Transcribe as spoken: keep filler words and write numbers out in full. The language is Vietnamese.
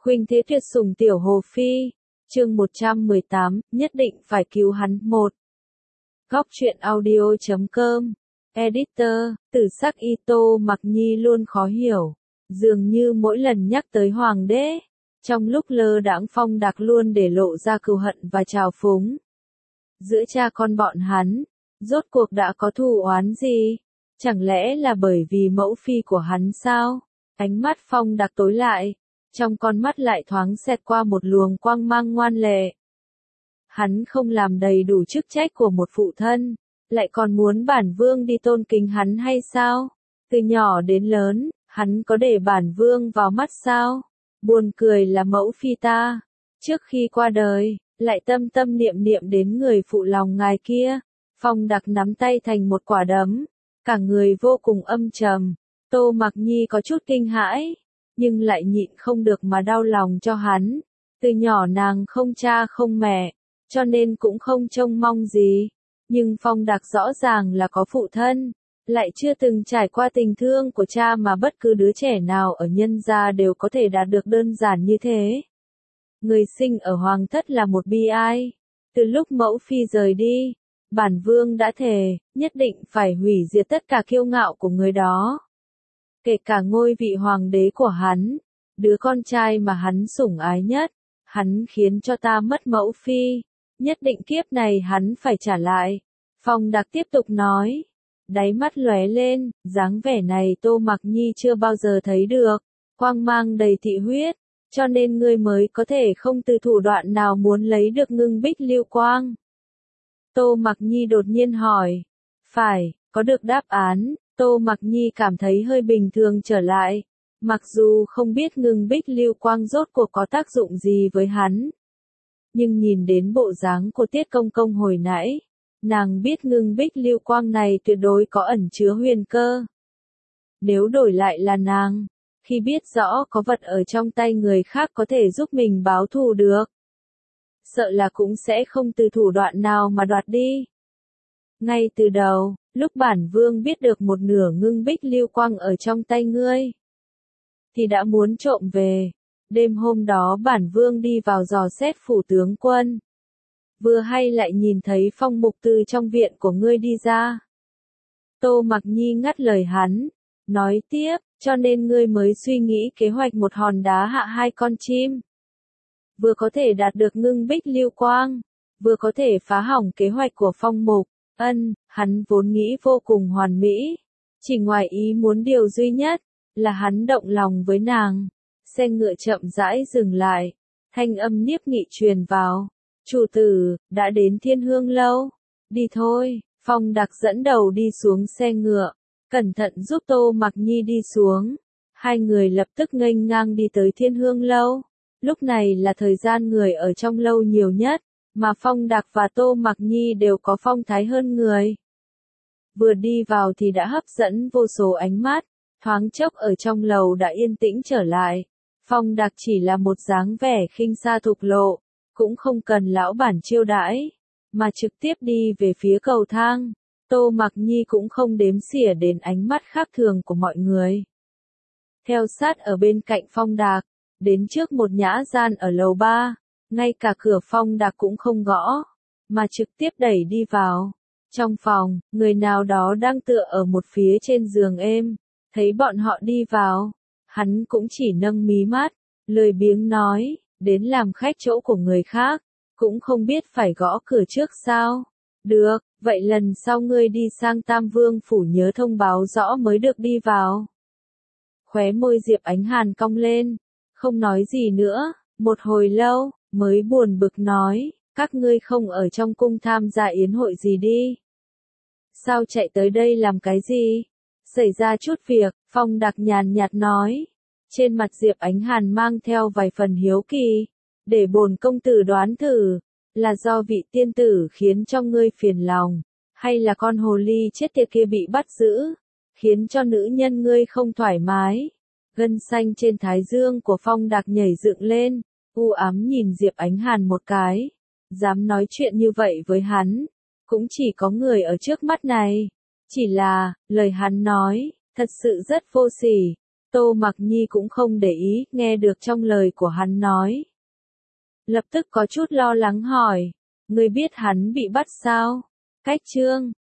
Khuynh thế tuyệt sủng tiểu hồ phi, chương một trăm mười tám, nhất định phải cứu hắn. Một. Góc truyện audio chấm com. Editor, Tử Sắc Ito Mặc Nhi luôn khó hiểu, dường như mỗi lần nhắc tới hoàng đế, trong lúc lơ đãng Phong Đạc luôn để lộ ra cừu hận và trào phúng. Giữa cha con bọn hắn, rốt cuộc đã có thù oán gì? Chẳng lẽ là bởi vì mẫu phi của hắn sao? Ánh mắt Phong Đạc tối lại, trong con mắt lại thoáng xẹt qua một luồng quang mang ngoan lệ. Hắn không làm đầy đủ chức trách của một phụ thân, lại còn muốn bản vương đi tôn kính hắn hay sao? Từ nhỏ đến lớn, hắn có để bản vương vào mắt sao? Buồn cười là mẫu phi ta, trước khi qua đời, lại tâm tâm niệm niệm đến người phụ lòng ngài kia. Phong Đạc nắm tay thành một quả đấm, cả người vô cùng âm trầm. Tô Mặc Nhi có chút kinh hãi, nhưng lại nhịn không được mà đau lòng cho hắn. Từ nhỏ nàng không cha không mẹ, cho nên cũng không trông mong gì. Nhưng Phong Đạc rõ ràng là có phụ thân, lại chưa từng trải qua tình thương của cha mà bất cứ đứa trẻ nào ở nhân gia đều có thể đạt được đơn giản như thế. Người sinh ở hoàng thất là một bi ai. Từ lúc mẫu phi rời đi, bản vương đã thề, nhất định phải hủy diệt tất cả kiêu ngạo của người đó. Kể cả ngôi vị hoàng đế của hắn, đứa con trai mà hắn sủng ái nhất, hắn khiến cho ta mất mẫu phi, nhất định kiếp này hắn phải trả lại. Phong Đạc tiếp tục nói, đáy mắt lóe lên, dáng vẻ này Tô Mặc Nhi chưa bao giờ thấy được, quang mang đầy thị huyết, cho nên ngươi mới có thể không từ thủ đoạn nào muốn lấy được ngưng bích lưu quang. Tô Mặc Nhi đột nhiên hỏi, phải, có được đáp án. Tô Mặc Nhi cảm thấy hơi bình thường trở lại, mặc dù không biết ngưng bích lưu quang rốt cuộc có tác dụng gì với hắn. Nhưng nhìn đến bộ dáng của Tiết Công Công hồi nãy, nàng biết ngưng bích lưu quang này tuyệt đối có ẩn chứa huyền cơ. Nếu đổi lại là nàng, khi biết rõ có vật ở trong tay người khác có thể giúp mình báo thù được, sợ là cũng sẽ không từ thủ đoạn nào mà đoạt đi. Ngay từ đầu, lúc bản vương biết được một nửa ngưng bích lưu quang ở trong tay ngươi, thì đã muốn trộm về. Đêm hôm đó bản vương đi vào dò xét phủ tướng quân, vừa hay lại nhìn thấy Phong Mục từ trong viện của ngươi đi ra. Tô Mặc Nhi ngắt lời hắn, nói tiếp, cho nên ngươi mới suy nghĩ kế hoạch một hòn đá hạ hai con chim. Vừa có thể đạt được ngưng bích lưu quang, vừa có thể phá hỏng kế hoạch của Phong Mục. Ân, hắn vốn nghĩ vô cùng hoàn mỹ, chỉ ngoài ý muốn điều duy nhất, là hắn động lòng với nàng. Xe ngựa chậm rãi dừng lại, thanh âm Niếp Nghị truyền vào, chủ tử, đã đến Thiên Hương Lâu, đi thôi. Phong Đạc dẫn đầu đi xuống xe ngựa, cẩn thận giúp Tô Mặc Nhi đi xuống, hai người lập tức nghênh ngang đi tới Thiên Hương Lâu. Lúc này là thời gian người ở trong lâu nhiều nhất, mà Phong Đạc và Tô Mặc Nhi đều có phong thái hơn người. Vừa đi vào thì đã hấp dẫn vô số ánh mắt, thoáng chốc ở trong lầu đã yên tĩnh trở lại. Phong Đạc chỉ là một dáng vẻ khinh xa thục lộ, cũng không cần lão bản chiêu đãi, mà trực tiếp đi về phía cầu thang. Tô Mặc Nhi cũng không đếm xỉa đến ánh mắt khác thường của mọi người. Theo sát ở bên cạnh Phong Đạc, đến trước một nhã gian ở lầu ba. Ngay cả cửa Phong Đạc cũng không gõ, mà trực tiếp đẩy đi vào. Trong phòng, người nào đó đang tựa ở một phía trên giường êm, thấy bọn họ đi vào, hắn cũng chỉ nâng mí mắt, lười biếng nói, đến làm khách chỗ của người khác, cũng không biết phải gõ cửa trước sao? Được, vậy lần sau ngươi đi sang Tam Vương phủ nhớ thông báo rõ mới được đi vào. Khóe môi Diệp Ánh Hàn cong lên, không nói gì nữa, một hồi lâu, mới buồn bực nói, các ngươi không ở trong cung tham gia yến hội gì đi. Sao chạy tới đây làm cái gì? Xảy ra chút việc, Phong Đạc nhàn nhạt nói. Trên mặt Diệp Ánh Hàn mang theo vài phần hiếu kỳ, để bổn công tử đoán thử, là do vị tiên tử khiến cho ngươi phiền lòng, hay là con hồ ly chết tiệt kia bị bắt giữ, khiến cho nữ nhân ngươi không thoải mái. Gân xanh trên thái dương của Phong Đạc nhảy dựng lên, u ám nhìn Diệp Ánh Hàn một cái, dám nói chuyện như vậy với hắn, cũng chỉ có người ở trước mắt này. Chỉ là, lời hắn nói, thật sự rất vô sỉ, Tô Mặc Nhi cũng không để ý, nghe được trong lời của hắn nói. Lập tức có chút lo lắng hỏi, ngươi biết hắn bị bắt sao? Cách chương